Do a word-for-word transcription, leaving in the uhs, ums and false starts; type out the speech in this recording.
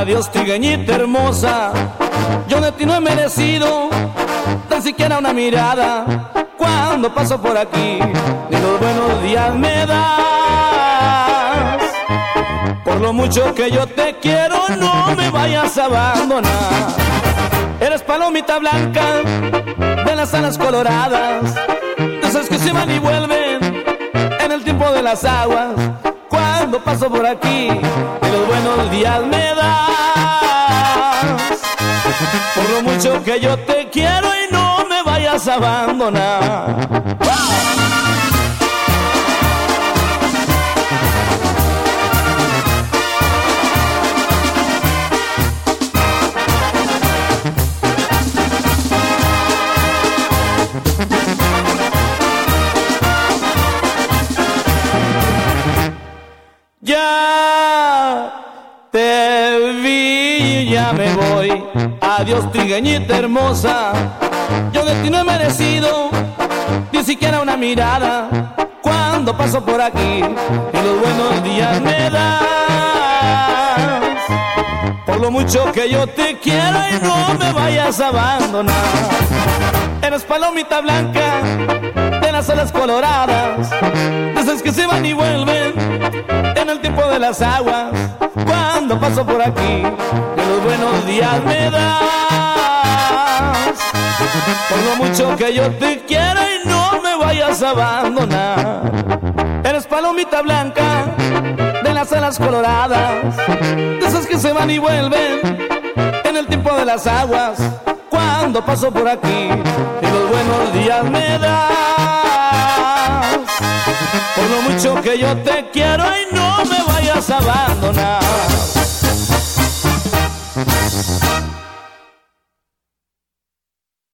Adiós, trigueñita hermosa, yo de ti no he merecido tan siquiera una mirada. Cuando paso por aquí, ni los buenos días me das. Por lo mucho que yo te quiero, no me vayas a abandonar. Eres palomita blanca de las alas coloradas, de esas que se van y vuelven en el tiempo de las aguas. Cuando paso por aquí, ni los buenos días me das. Por lo mucho que yo te quiero y no me vayas a abandonar. Ya te vi, ya me voy. Adiós, trigueñita hermosa, yo de ti no he merecido ni siquiera una mirada. Cuando paso por aquí, y los buenos días me das. Por lo mucho que yo te quiero y no me vayas a abandonar. Eres palomita blanca de las alas coloradas, de esas que se van y vuelven en el tiempo de las aguas. Cuando paso por aquí, de los buenos días me das. Por lo mucho que yo te quiero y no me vayas a abandonar. Eres palomita blanca de las alas coloradas, de esas que se van y vuelven en el tiempo de las aguas. Cuando paso por aquí, y los buenos días me das. Por lo mucho que yo te quiero y no me vayas a abandonar.